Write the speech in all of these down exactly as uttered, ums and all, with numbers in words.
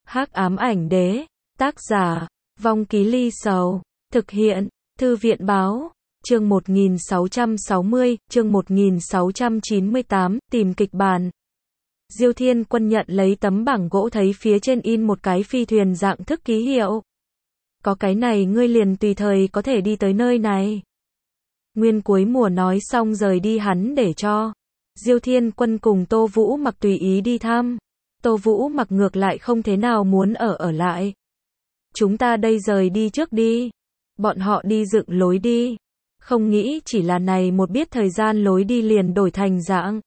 Hắc ám ảnh đế, tác giả, Vong Ký Ly Sầu, thực hiện, Thư viện báo, chương một nghìn sáu trăm sáu mươi, chương một nghìn sáu trăm chín mươi tám, tìm kịch bản. Diêu Thiên Quân nhận lấy tấm bảng gỗ thấy phía trên in một cái phi thuyền dạng thức ký hiệu. Có cái này ngươi liền tùy thời có thể đi tới nơi này. Nguyên cuối mùa nói xong rời đi hắn để cho Diêu Thiên Quân cùng Tô Vũ Mặc tùy ý đi thăm. Tô Vũ Mặc ngược lại không thế nào muốn ở ở lại. Chúng ta đây rời đi trước đi. Bọn họ đi dựng lối đi. Không nghĩ chỉ là này một biết thời gian lối đi liền đổi thành dạng.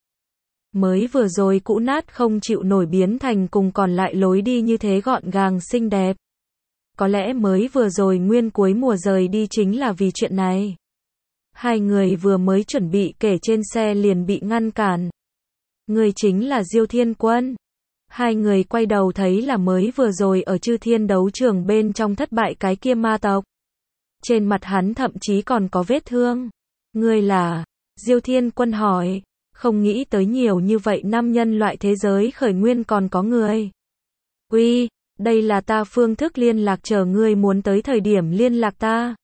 Mới vừa rồi cũ nát không chịu nổi biến thành cùng còn lại lối đi như thế gọn gàng xinh đẹp. Có lẽ mới vừa rồi nguyên cuối mùa rời đi chính là vì chuyện này. Hai người vừa mới chuẩn bị kể trên xe liền bị ngăn cản. Người chính là Diêu Thiên Quân. Hai người quay đầu thấy là mới vừa rồi ở Chư Thiên đấu trường bên trong thất bại cái kia ma tộc. Trên mặt hắn thậm chí còn có vết thương. Ngươi là? Diêu Thiên Quân hỏi. Không nghĩ tới nhiều như vậy năm nhân loại thế giới khởi nguyên còn có người. Uy, đây là ta phương thức liên lạc, chờ ngươi muốn tới thời điểm liên lạc ta.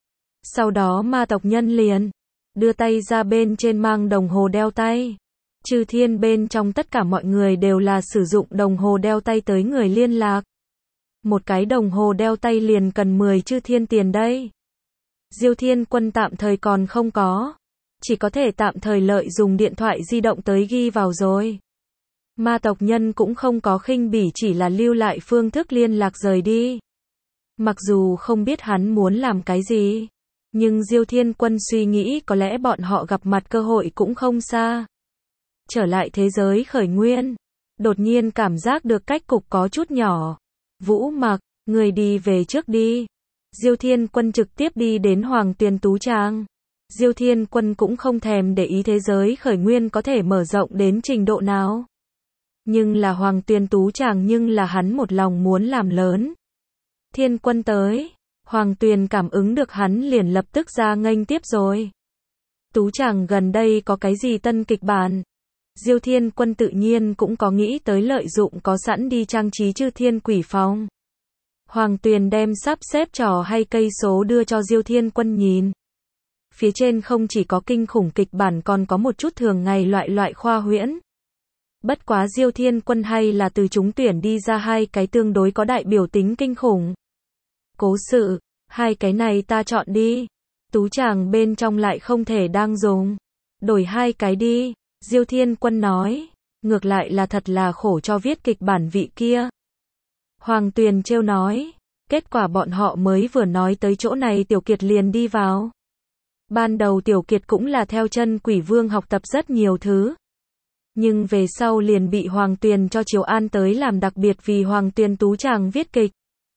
Sau đó ma tộc nhân liền đưa tay ra bên trên mang đồng hồ đeo tay. Chư thiên bên trong tất cả mọi người đều là sử dụng đồng hồ đeo tay tới người liên lạc. Một cái đồng hồ đeo tay liền cần mười chư thiên tiền đây. Diêu Thiên Quân tạm thời còn không có. Chỉ có thể tạm thời lợi dùng điện thoại di động tới ghi vào rồi. Ma tộc nhân cũng không có khinh bỉ, chỉ là lưu lại phương thức liên lạc rời đi. Mặc dù không biết hắn muốn làm cái gì. Nhưng Diêu Thiên Quân suy nghĩ có lẽ bọn họ gặp mặt cơ hội cũng không xa. Trở lại thế giới khởi nguyên. Đột nhiên cảm giác được cách cục có chút nhỏ. Vũ Mặc, người đi về trước đi. Diêu Thiên Quân trực tiếp đi đến Hoàng Tuyền Tú Tràng. Diêu Thiên Quân cũng không thèm để ý thế giới khởi nguyên có thể mở rộng đến trình độ nào. Nhưng là Hoàng Tuyền Tú Tràng nhưng là hắn một lòng muốn làm lớn. Thiên Quân tới. Hoàng Tuyền cảm ứng được hắn liền lập tức ra nghênh tiếp rồi. Tú Tràng gần đây có cái gì tân kịch bản? Diêu Thiên Quân tự nhiên cũng có nghĩ tới lợi dụng có sẵn đi trang trí Chư Thiên Quỷ Phòng. Hoàng Tuyền đem sắp xếp trò hay cây số đưa cho Diêu Thiên Quân nhìn. Phía trên không chỉ có kinh khủng kịch bản còn có một chút thường ngày loại loại khoa huyễn. Bất quá Diêu Thiên Quân hay là từ chúng tuyển đi ra hai cái tương đối có đại biểu tính kinh khủng. Cố sự, hai cái này ta chọn đi. Tú Tràng bên trong lại không thể đang dùng. Đổi hai cái đi. Diêu Thiên Quân nói. Ngược lại là thật là khổ cho viết kịch bản vị kia. Hoàng Tuyền trêu nói. Kết quả bọn họ mới vừa nói tới chỗ này Tiểu Kiệt liền đi vào. Ban đầu Tiểu Kiệt cũng là theo chân Quỷ Vương học tập rất nhiều thứ. Nhưng về sau liền bị Hoàng Tuyền cho chiều an tới làm đặc biệt vì Hoàng Tuyền Tú Tràng viết kịch.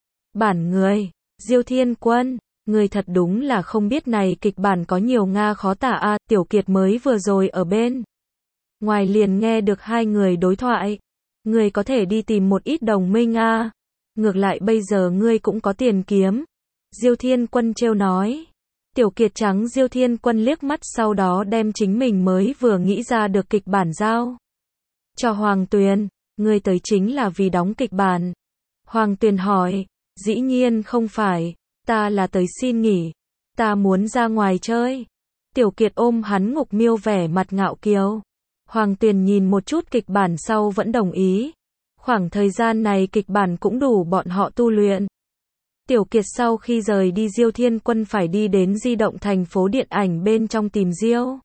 Bản người, Diêu Thiên Quân, người thật đúng là không biết này kịch bản có nhiều Nga khó tả a. Tiểu Kiệt mới vừa rồi ở bên ngoài liền nghe được hai người đối thoại. Người có thể đi tìm một ít đồng minh a. Ngược lại bây giờ ngươi cũng có tiền kiếm. Diêu Thiên Quân trêu nói. Tiểu Kiệt trắng Diêu Thiên Quân liếc mắt, sau đó đem chính mình mới vừa nghĩ ra được kịch bản giao cho Hoàng Tuyền. Ngươi tới chính là vì đóng kịch bản? Hoàng Tuyền hỏi. Dĩ nhiên không phải, ta là tới xin nghỉ. Ta muốn ra ngoài chơi. Tiểu Kiệt ôm hắn Ngục Miêu vẻ mặt ngạo kiều. Hoàng Tuyền nhìn một chút kịch bản sau vẫn đồng ý. Khoảng thời gian này kịch bản cũng đủ bọn họ tu luyện. Tiểu Kiệt sau khi rời đi Diêu Thiên Quân phải đi đến di động thành phố điện ảnh bên trong tìm Diêu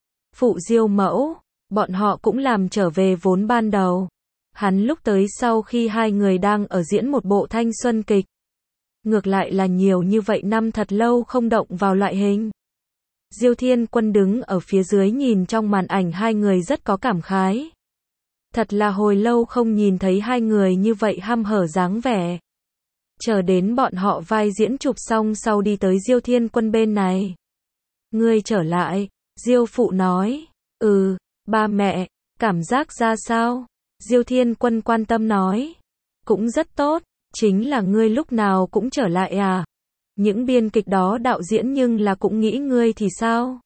Phụ Diêu Mẫu. Bọn họ cũng làm trở về vốn ban đầu. Hắn lúc tới sau khi hai người đang ở diễn một bộ thanh xuân kịch. Ngược lại là nhiều như vậy năm thật lâu không động vào loại hình. Diêu Thiên Quân đứng ở phía dưới nhìn trong màn ảnh hai người rất có cảm khái. Thật là hồi lâu không nhìn thấy hai người như vậy hăm hở dáng vẻ. Chờ đến bọn họ vai diễn chụp xong sau đi tới Diêu Thiên Quân bên này. Ngươi trở lại, Diêu Phụ nói. Ừ, ba mẹ, cảm giác ra sao? Diêu Thiên Quân quan tâm nói. Cũng rất tốt, chính là ngươi lúc nào cũng trở lại à? Những biên kịch đó đạo diễn nhưng là cũng nghĩ ngươi thì sao?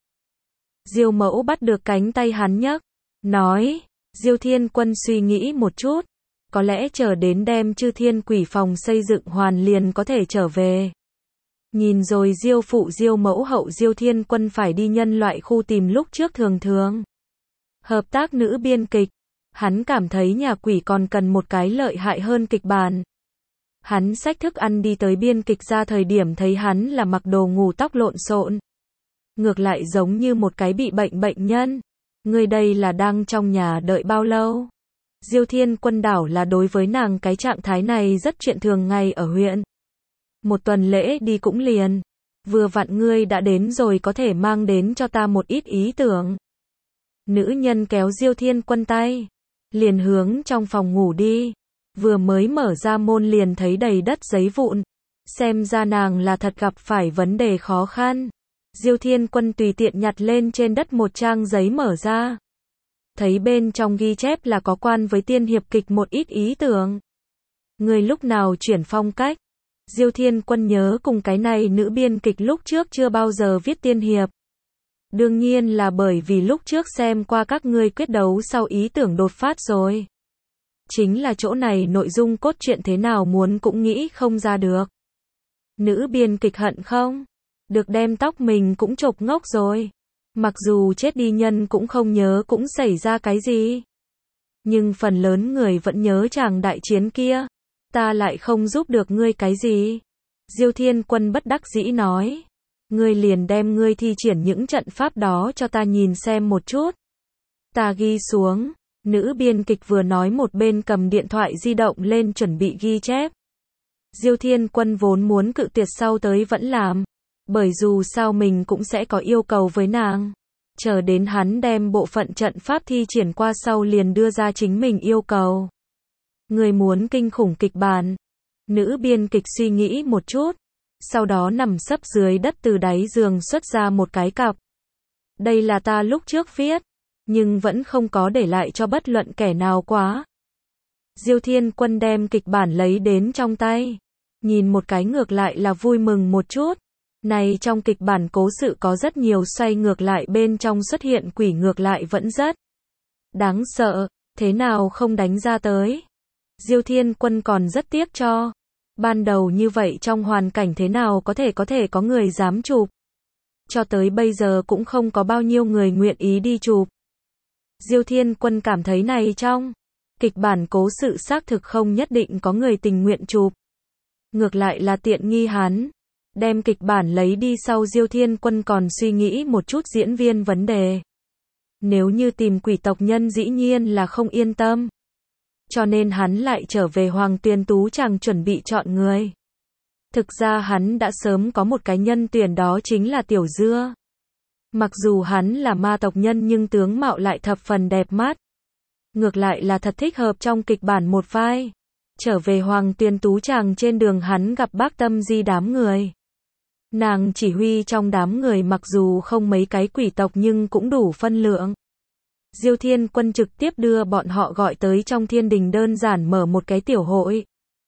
Diêu Mẫu bắt được cánh tay hắn nhấc, nói. Diêu Thiên Quân suy nghĩ một chút. có lẽ chờ đến đem chư thiên quỷ phòng xây dựng hoàn liền có thể trở về. Nhìn rồi Diêu phụ Diêu mẫu hậu Diêu Thiên Quân phải đi nhân loại khu tìm lúc trước thường thường. Hợp tác nữ biên kịch. Hắn cảm thấy nhà quỷ còn cần một cái lợi hại hơn kịch bản. Hắn xách thức ăn đi tới biên kịch ra thời điểm thấy hắn là mặc đồ ngủ tóc lộn xộn. Ngược lại giống như một cái bị bệnh bệnh nhân. Người đây là đang trong nhà đợi bao lâu? Diêu Thiên Quân đảo là đối với nàng cái trạng thái này rất chuyện thường ngày ở huyện. Một tuần lễ đi cũng liền. Vừa vặn ngươi đã đến rồi có thể mang đến cho ta một ít ý tưởng. Nữ nhân kéo Diêu Thiên Quân tay. Liền hướng trong phòng ngủ đi. Vừa mới mở ra môn liền thấy đầy đất giấy vụn. Xem ra nàng là thật gặp phải vấn đề khó khăn. Diêu Thiên Quân tùy tiện nhặt lên trên đất một trang giấy mở ra. Thấy bên trong ghi chép là có quan với tiên hiệp kịch một ít ý tưởng. Người lúc nào chuyển phong cách? Diêu Thiên Quân nhớ cùng cái này nữ biên kịch lúc trước chưa bao giờ viết tiên hiệp. Đương nhiên là bởi vì lúc trước xem qua các ngươi quyết đấu sau ý tưởng đột phát rồi. Chính là chỗ này nội dung cốt truyện thế nào muốn cũng nghĩ không ra được. Nữ biên kịch hận không? Được đem tóc mình cũng chộp ngốc rồi. Mặc dù chết đi nhân cũng không nhớ cũng xảy ra cái gì. Nhưng phần lớn người vẫn nhớ chàng đại chiến kia. Ta lại không giúp được ngươi cái gì. Diêu Thiên Quân bất đắc dĩ nói. Ngươi liền đem ngươi thi triển những trận pháp đó cho ta nhìn xem một chút. Ta ghi xuống. Nữ biên kịch vừa nói một bên cầm điện thoại di động lên chuẩn bị ghi chép. Diêu Thiên Quân vốn muốn cự tuyệt sau tới vẫn làm. Bởi dù sao mình cũng sẽ có yêu cầu với nàng. Chờ đến hắn đem bộ phận trận pháp thi triển qua sau liền đưa ra chính mình yêu cầu. Người muốn kinh khủng kịch bản. Nữ biên kịch suy nghĩ một chút. Sau đó nằm sấp dưới đất từ đáy giường xuất ra một cái cặp. Đây là ta lúc trước viết. Nhưng vẫn không có để lại cho bất luận kẻ nào quá. Diêu Thiên Quân đem kịch bản lấy đến trong tay. Nhìn một cái ngược lại là vui mừng một chút. Này trong kịch bản cố sự có rất nhiều xoay ngược lại bên trong xuất hiện quỷ ngược lại vẫn rất đáng sợ, thế nào không đánh ra tới. Diêu Thiên Quân còn rất tiếc cho. Ban đầu như vậy trong hoàn cảnh thế nào có thể có thể có người dám chụp. Cho tới bây giờ cũng không có bao nhiêu người nguyện ý đi chụp. Diêu Thiên Quân cảm thấy này trong kịch bản cố sự xác thực không nhất định có người tình nguyện chụp. Ngược lại là tiện nghi hắn. Đem kịch bản lấy đi sau Diêu Thiên Quân còn suy nghĩ một chút diễn viên vấn đề. Nếu như tìm quỷ tộc nhân dĩ nhiên là không yên tâm. Cho nên hắn lại trở về Hoàng Tuyền Tú Tràng chuẩn bị chọn người. Thực ra hắn đã sớm có một cái nhân tuyển đó chính là Tiểu Dưa. Mặc dù hắn là ma tộc nhân nhưng tướng mạo lại thập phần đẹp mắt. Ngược lại là thật thích hợp trong kịch bản một vai. Trở về Hoàng Tuyền Tú Tràng trên đường hắn gặp Bác Tâm Di đám người. Nàng chỉ huy trong đám người mặc dù không mấy cái quỷ tộc nhưng cũng đủ phân lượng. Diêu Thiên Quân trực tiếp đưa bọn họ gọi tới trong thiên đình đơn giản mở một cái tiểu hội.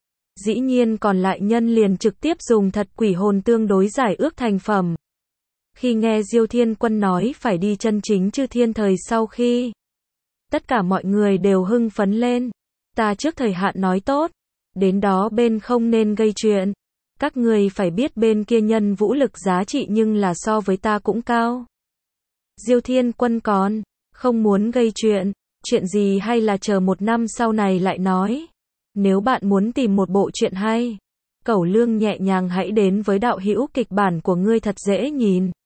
Dĩ nhiên còn lại nhân liền trực tiếp dùng thật quỷ hồn tương đối giải ước thành phẩm. Khi nghe Diêu Thiên Quân nói phải đi chân chính chư thiên thời sau khi. Tất cả mọi người đều hưng phấn lên. Ta trước thời hạn nói tốt. Đến đó bên không nên gây chuyện. Các người phải biết bên kia nhân vũ lực giá trị nhưng là so với ta cũng cao. Diêu Thiên Quân còn không muốn gây chuyện. Chuyện gì hay là chờ một năm sau này lại nói. Nếu bạn muốn tìm một bộ truyện hay, Cẩu Lương nhẹ nhàng hãy đến với đạo hữu kịch bản của ngươi thật dễ nhìn.